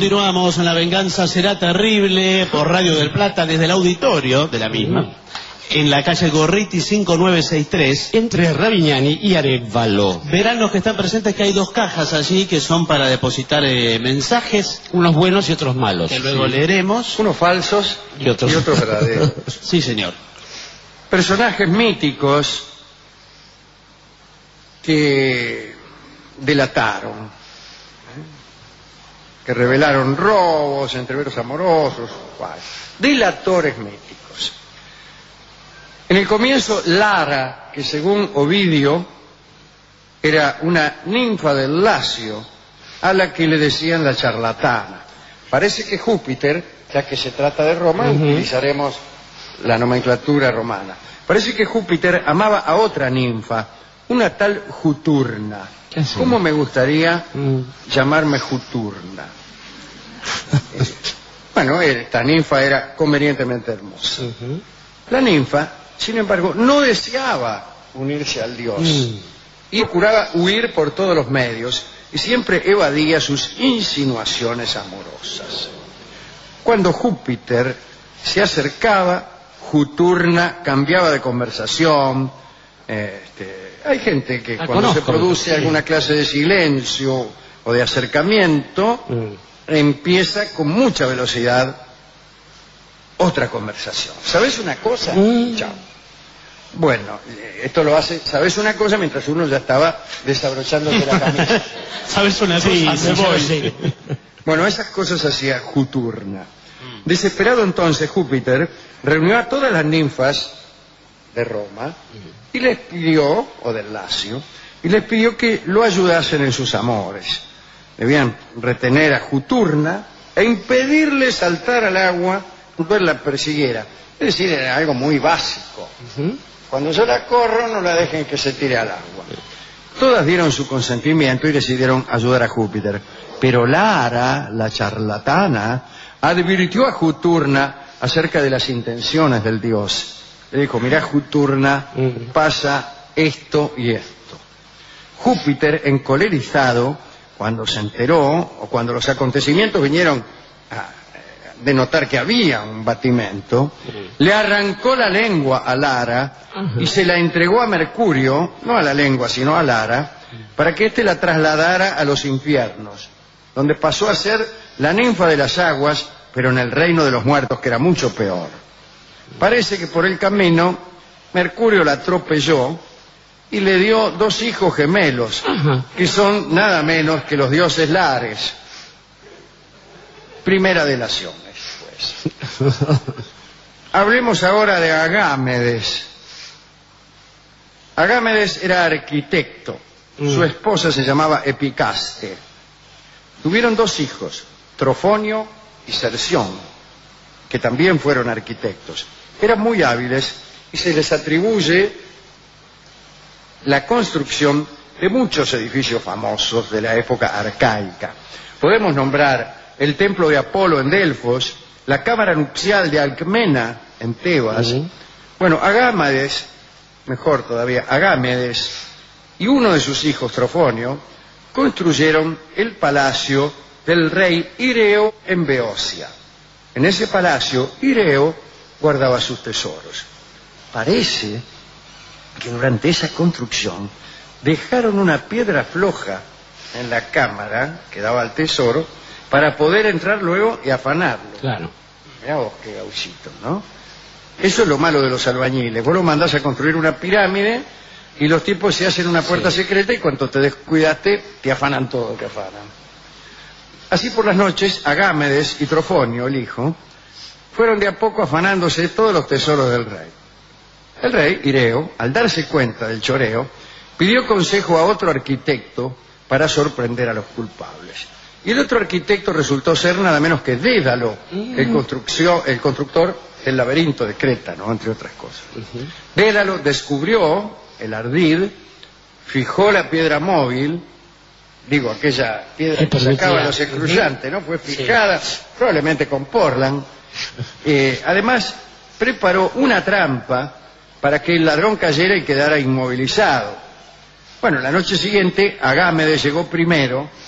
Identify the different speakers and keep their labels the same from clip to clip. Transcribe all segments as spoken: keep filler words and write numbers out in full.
Speaker 1: continuamos en La Venganza Será Terrible por Radio del Plata desde el auditorio de la misma, en la calle Gorriti cinco nueve seis tres,
Speaker 2: entre Ravignani y Arévalo.
Speaker 1: Verán los que están presentes que hay dos cajas allí que son para depositar eh, mensajes,
Speaker 2: unos buenos y otros malos,
Speaker 1: que luego sí. leeremos,
Speaker 3: unos falsos
Speaker 2: y otros,
Speaker 3: y otros verdaderos.
Speaker 1: Sí, señor.
Speaker 3: Personajes míticos que delataron, que revelaron robos, entreveros amorosos, ¿cuál? Delatores míticos. En el comienzo, Lara, que según Ovidio era una ninfa del Lacio, a la que le decían la charlatana. Parece que Júpiter, ya que se trata de Roma, uh-huh. utilizaremos la nomenclatura romana. Parece que Júpiter amaba a otra ninfa, una tal Juturna. ¿Cómo me gustaría mm. llamarme Juturna? eh, bueno, esta ninfa era convenientemente hermosa. Uh-huh. La ninfa, sin embargo, no deseaba unirse al dios mm. y procuraba huir por todos los medios y siempre evadía sus insinuaciones amorosas. Cuando Júpiter se acercaba, Juturna cambiaba de conversación. Este, hay gente que la cuando conozco, se produce sí. alguna clase de silencio o de acercamiento, mm. empieza con mucha velocidad otra conversación. ¿Sabes una cosa? Mm. Chao. Bueno, esto lo hace, ¿sabes una cosa? Mientras uno ya estaba desabrochándose la camisa.
Speaker 1: ¿Sabes una cosa? Sí, me voy. Sí.
Speaker 3: Bueno, esas cosas hacía Juturna. Desesperado entonces Júpiter reunió a todas las ninfas de Roma y les pidió, o del Lacio, y les pidió que lo ayudasen en sus amores. Debían retener a Juturna e impedirle saltar al agua cuando él la persiguiera. Es decir, era algo muy básico. Uh-huh. Cuando yo la corro, no la dejen que se tire al agua. Todas dieron su consentimiento y decidieron ayudar a Júpiter. Pero Lara, la charlatana, advirtió a Juturna acerca de las intenciones del dios. Le dijo, mirá Juturna, pasa esto y esto. Júpiter, encolerizado, cuando se enteró, o cuando los acontecimientos vinieron a denotar que había un batimento, le arrancó la lengua a Lara y se la entregó a Mercurio, no a la lengua, sino a Lara, para que éste la trasladara a los infiernos, donde pasó a ser la ninfa de las aguas, pero en el reino de los muertos, que era mucho peor. Parece que por el camino Mercurio la atropelló y le dio dos hijos gemelos, uh-huh. que son nada menos que los dioses Lares. Primera delación, pues. Hablemos ahora de Agámedes. Agámedes era arquitecto, uh-huh. su esposa se llamaba Epicaste. Tuvieron dos hijos, Trofonio y Cerción, que también fueron arquitectos. Eran muy hábiles y se les atribuye la construcción de muchos edificios famosos de la época arcaica. Podemos nombrar el templo de Apolo en Delfos, la cámara nupcial de Alcmena en Tebas. Uh-huh. Bueno, Agámedes, mejor todavía, Agámedes y uno de sus hijos, Trofonio, construyeron el palacio del rey Ireo en Beocia. En ese palacio, Ireo guardaba sus tesoros. Parece que durante esa construcción dejaron una piedra floja en la cámara que daba al tesoro para poder entrar luego y afanarlo.
Speaker 2: Claro.
Speaker 3: Mirá vos qué gauchito, ¿no? Eso es lo malo de los albañiles. Vos lo mandás a construir una pirámide y los tipos se hacen una puerta sí. secreta y cuando te descuidaste te afanan todo, te afanan. Así por las noches, Agámedes y Trofonio, el hijo, fueron de a poco afanándose todos los tesoros del rey. El rey, Ireo, al darse cuenta del choreo, pidió consejo a otro arquitecto para sorprender a los culpables. Y el otro arquitecto resultó ser nada menos que Dédalo, uh-huh. el, construcción, el constructor del laberinto de Creta, ¿no? Entre otras cosas. Uh-huh. Dédalo descubrió el ardid, fijó la piedra móvil, digo, aquella piedra que sacaba los excruyantes, ¿no? Fue fijada, sí. probablemente con Portland. Eh, además, preparó una trampa para que el ladrón cayera y quedara inmovilizado. Bueno, la noche siguiente, Agámedes llegó primero,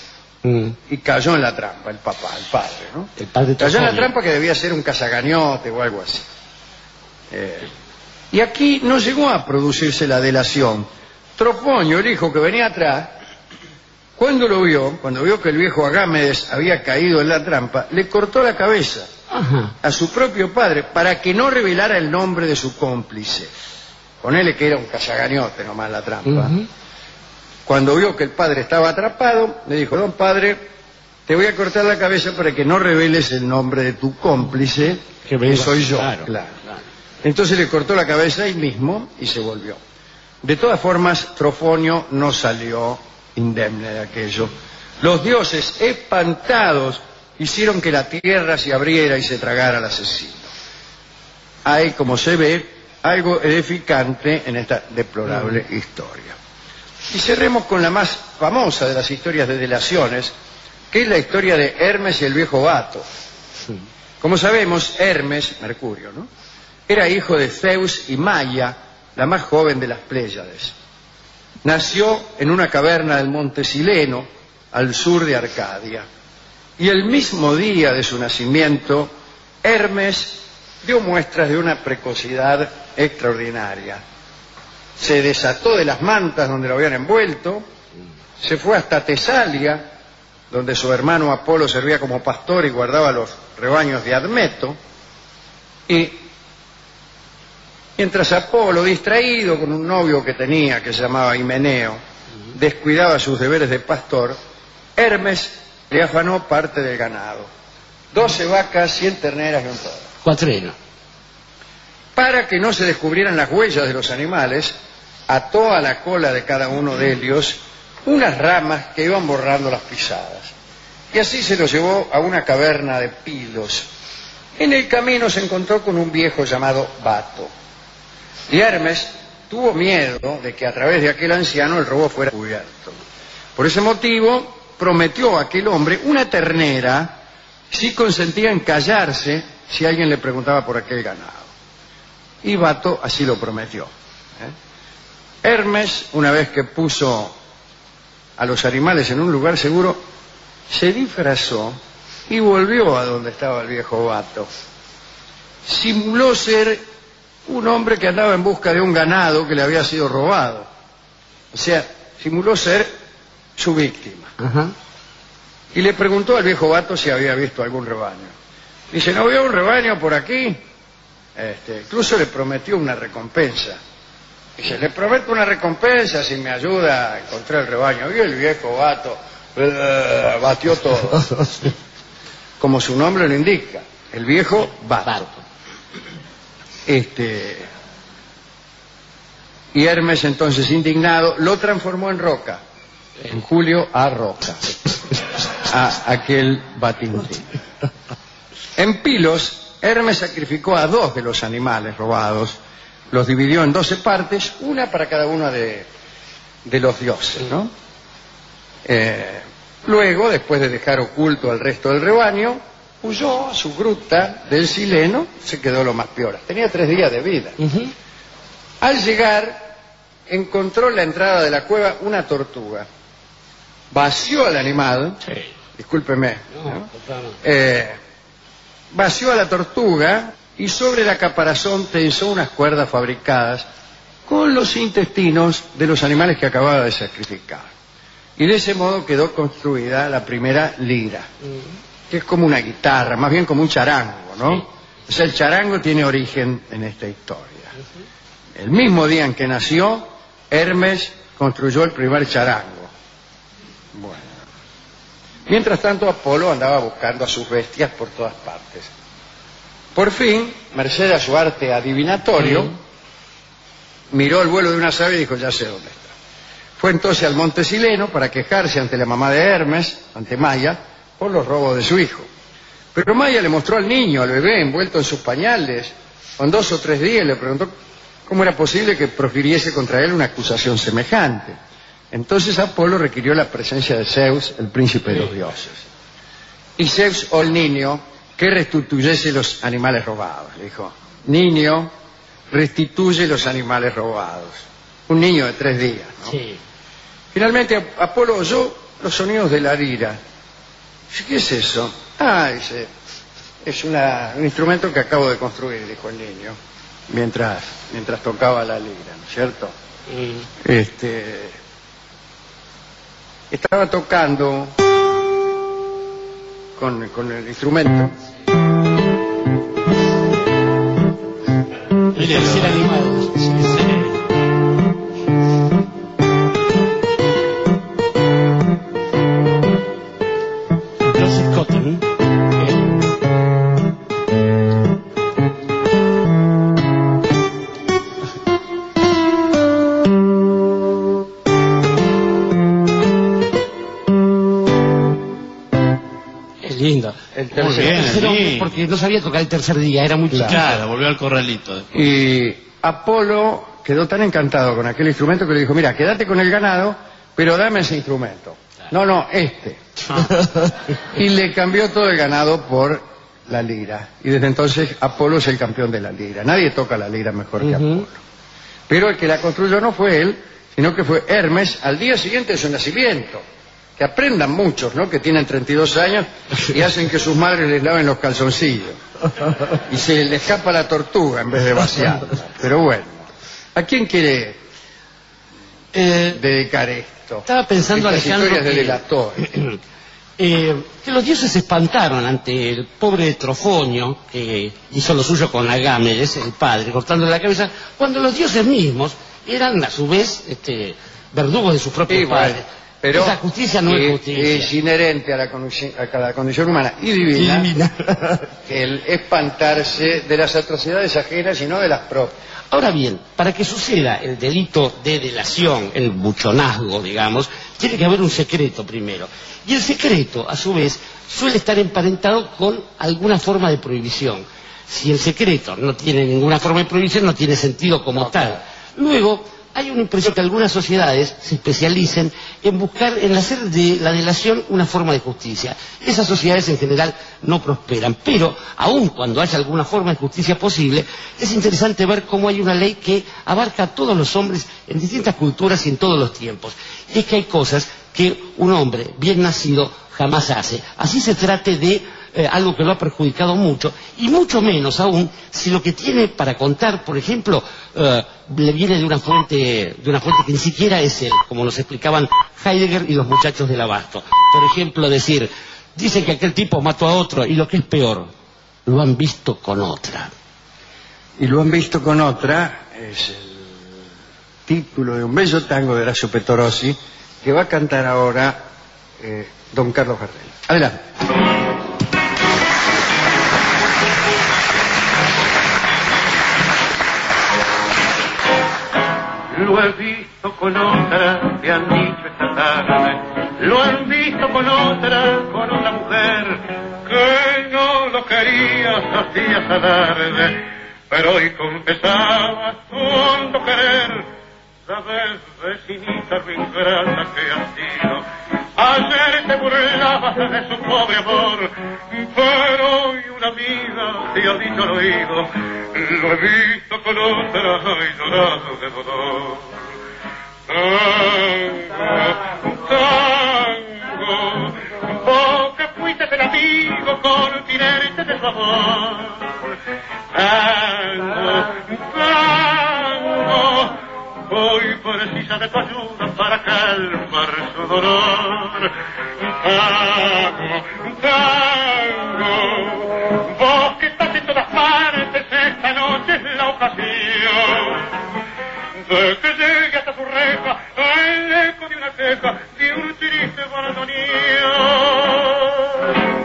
Speaker 2: Mm.
Speaker 3: y cayó en la trampa, el papá, el padre, ¿no?
Speaker 2: El padre
Speaker 3: cayó en la
Speaker 2: Trofonio.
Speaker 3: trampa que debía ser un cazagañote o algo así. Eh, y aquí no llegó a producirse la delación. Trofonio, el hijo que venía atrás, cuando lo vio, cuando vio que el viejo Agámedes había caído en la trampa, le cortó la cabeza
Speaker 2: Ajá.
Speaker 3: a su propio padre para que no revelara el nombre de su cómplice. Ponele que era un cazagañote nomás la trampa.
Speaker 2: Uh-huh.
Speaker 3: Cuando vio que el padre estaba atrapado, le dijo: don padre, te voy a cortar la cabeza para que no reveles el nombre de tu cómplice,
Speaker 2: Que
Speaker 3: que
Speaker 2: venga-
Speaker 3: soy yo.
Speaker 2: claro,
Speaker 3: Claro.
Speaker 2: claro.
Speaker 3: Entonces le cortó la cabeza ahí mismo y se volvió. De todas formas, Trofonio no salió indemne de aquello. Los dioses, espantados, hicieron que la tierra se abriera y se tragara al asesino. Hay, como se ve, algo edificante en esta deplorable mm. historia. Y cerremos con la más famosa de las historias de delaciones, que es la historia de Hermes y el viejo Bato.
Speaker 2: Sí.
Speaker 3: Como sabemos, Hermes, Mercurio, ¿no?, era hijo de Zeus y Maia, la más joven de las Pléyades. Nació en una caverna del monte Sileno, al sur de Arcadia. Y el mismo día de su nacimiento, Hermes dio muestras de una precocidad extraordinaria. Se desató de las mantas donde lo habían envuelto, se fue hasta Tesalia, donde su hermano Apolo servía como pastor y guardaba los rebaños de Admeto, y mientras Apolo, distraído con un novio que tenía que se llamaba Himeneo, descuidaba sus deberes de pastor, Hermes le afanó parte del ganado: doce vacas, cien terneras y un toro.
Speaker 2: Cuatreno.
Speaker 3: Para que no se descubrieran las huellas de los animales, ató a la cola de cada uno de ellos unas ramas que iban borrando las pisadas. Y así se los llevó a una caverna de Pilos. En el camino se encontró con un viejo llamado Bato. Y Hermes tuvo miedo de que a través de aquel anciano el robo fuera cubierto. Por ese motivo prometió a aquel hombre una ternera si consentía en callarse si alguien le preguntaba por aquel ganado. Y Bato así lo prometió. ¿eh? Hermes, una vez que puso a los animales en un lugar seguro, se disfrazó y volvió a donde estaba el viejo Bato. Simuló ser un hombre que andaba en busca de un ganado que le había sido robado. O sea, simuló ser su víctima.
Speaker 2: Ajá.
Speaker 3: Y le preguntó al viejo Bato si había visto algún rebaño. Dice: ¿no veo un rebaño por aquí? Este, incluso le prometió una recompensa. Dice: le prometo una recompensa si me ayuda a encontrar el rebaño. Y el viejo Bato uh, batió todo. Como su nombre lo indica, el viejo Bato.
Speaker 2: Bato.
Speaker 3: Este, y Hermes, entonces, indignado, lo transformó en roca. En Julio a roca. A aquel batintín. En Pilos, Hermes sacrificó a dos de los animales robados, los dividió en doce partes, una para cada uno de, de los dioses, ¿no? Eh, luego, después de dejar oculto al resto del rebaño, huyó a su gruta del Sileno, se quedó lo más piola. Tenía tres días de vida.
Speaker 2: Uh-huh.
Speaker 3: Al llegar, encontró en la entrada de la cueva una tortuga. Vació al animal,
Speaker 2: Sí.
Speaker 3: discúlpeme,
Speaker 2: No,
Speaker 3: ¿no?
Speaker 2: claro.
Speaker 3: Eh, vació a la tortuga y sobre la caparazón tensó unas cuerdas fabricadas con los intestinos de los animales que acababa de sacrificar. Y de ese modo quedó construida la primera lira, que es como una guitarra, más bien como un charango, ¿no?
Speaker 2: Sí.
Speaker 3: O sea, el charango tiene origen en esta historia. El mismo día en que nació, Hermes construyó el primer charango. Bueno. Mientras tanto, Apolo andaba buscando a sus bestias por todas partes. Por fin, merced a su arte adivinatorio,
Speaker 2: Sí.
Speaker 3: miró el vuelo de una ave y dijo: ya sé dónde está. Fue entonces al monte Sileno para quejarse ante la mamá de Hermes, ante Maia, por los robos de su hijo. Pero Maia le mostró al niño, al bebé, envuelto en sus pañales, con dos o tres días, y le preguntó cómo era posible que profiriese contra él una acusación semejante. Entonces Apolo requirió la presencia de Zeus, el príncipe de los dioses. Y Zeus, o el niño, que restituyese los animales robados. Le dijo: niño, restituye los animales robados. Un niño de tres días, ¿no?
Speaker 2: Sí.
Speaker 3: Finalmente Apolo oyó los sonidos de la lira. ¿Qué es eso? Ah, dice, es una, un instrumento que acabo de construir, dijo el niño, mientras, mientras tocaba la lira, ¿no es cierto? Mm. Este, estaba tocando con, con el instrumento.
Speaker 2: El tercer animal. Sí, sí. Joseph Cotton. Es lindo.
Speaker 3: El tercer,
Speaker 2: el tercer hombre, porque no sabía tocar el tercer día, era muy chiquito.
Speaker 1: Claro, volvió al corralito.
Speaker 3: Y Apolo quedó tan encantado con aquel instrumento que le dijo, mira, quédate con el ganado, pero dame ese instrumento. No, no, este. Y le cambió todo el ganado por la lira. Y desde entonces Apolo es el campeón de la lira. Nadie toca la lira mejor que uh-huh. Apolo. Pero el que la construyó no fue él, sino que fue Hermes al día siguiente de su nacimiento. Que aprendan muchos, ¿no? Que tienen treinta y dos años y hacen que sus madres les laven los calzoncillos. Y se le escapa la tortuga en vez de vaciarla. Pero bueno, ¿a quién quiere eh, dedicar esto?
Speaker 2: Estaba pensando,
Speaker 3: Estas
Speaker 2: Alejandro,
Speaker 3: historias
Speaker 2: que,
Speaker 3: de delatores.
Speaker 2: Eh, que los dioses se espantaron ante el pobre Trofonio, que hizo lo suyo con Agámedes, el padre, cortándole la cabeza, cuando los dioses mismos eran a su vez este, verdugos de sus propios sí, padres. Bueno.
Speaker 3: Pero
Speaker 2: esa justicia no es justicia.
Speaker 3: Es inherente a la, a la condición humana y divina, divina. El espantarse de las atrocidades ajenas y no de las propias.
Speaker 2: Ahora bien, para que suceda el delito de delación, el buchonazgo, digamos, tiene que haber un secreto primero. Y el secreto, a su vez, suele estar emparentado con alguna forma de prohibición. Si el secreto no tiene ninguna forma de prohibición, no tiene sentido como no, tal. Luego, hay una impresión que algunas sociedades se especialicen en buscar, en hacer de la delación una forma de justicia. Esas sociedades en general no prosperan, pero aun cuando haya alguna forma de justicia posible, es interesante ver cómo hay una ley que abarca a todos los hombres en distintas culturas y en todos los tiempos. Y es que hay cosas que un hombre bien nacido jamás hace. Así se trate de Eh, algo que lo ha perjudicado mucho, y mucho menos aún si lo que tiene para contar, por ejemplo, eh, le viene de una fuente de una fuente que ni siquiera es él, como nos explicaban Heidegger y los muchachos del Abasto. Por ejemplo, decir, dicen que aquel tipo mató a otro, y lo que es peor, lo han visto con otra.
Speaker 3: Y lo han visto con otra es el título de un bello tango de Horacio Petorossi que va a cantar ahora eh, don Carlos Gardel. Adelante.
Speaker 4: Lo he visto con otra, te han dicho esta tarde. Lo han visto con otra, con otra mujer que no lo querías, hacías alarde, pero hoy confesabas tu hondo querer. Sabes, vecinita, lo ingrata que has sido. Ayer te burlabas de su pobre amor, pero hoy una amiga te ha dicho al oído, lo he visto con otra y llorado de dolor. Tango, tango, vos que fuiste el amigo continente de su amor. Tango, tango, hoy precisa de tu ayuda para calmar su dolor. Tango, tango, vos que estás en todas partes, esta noche es la ocasión de que llegue hasta su reja el eco de una queja, de un triste bandoneón.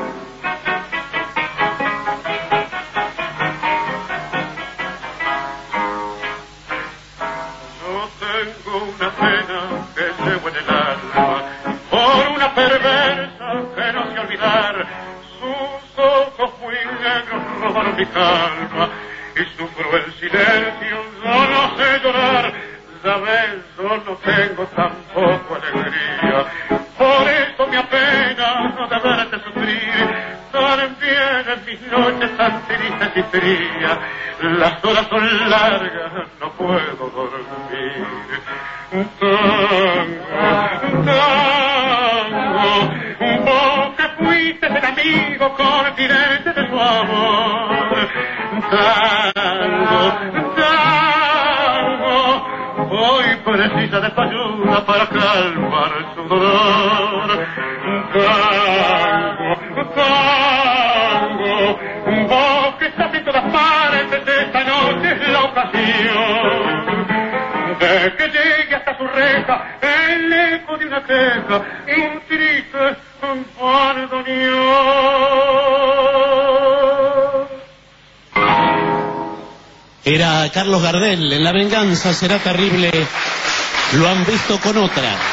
Speaker 4: Una pena que llevo en el alma por una perversa que no sé olvidar. Sus ojos muy negros robaron mi calma y sufro el silencio, yo no sé llorar. Sabes, yo no tengo tampoco alegría, por eso me apena no de verte sufrir. También en mis noches tan tristes y frías, las horas son largas, no puedo dormir. Tango, tango, amor. Tango, tango, hoy precisa de tu ayuda para calmar su dolor. Tango, tango, vos que estás en todas partes, esta noche es la ocasión de que llegue hasta su reja el eco de una queja y un triste bandoneón.
Speaker 1: Era Carlos Gardel en La venganza será terrible. Lo han visto con otra.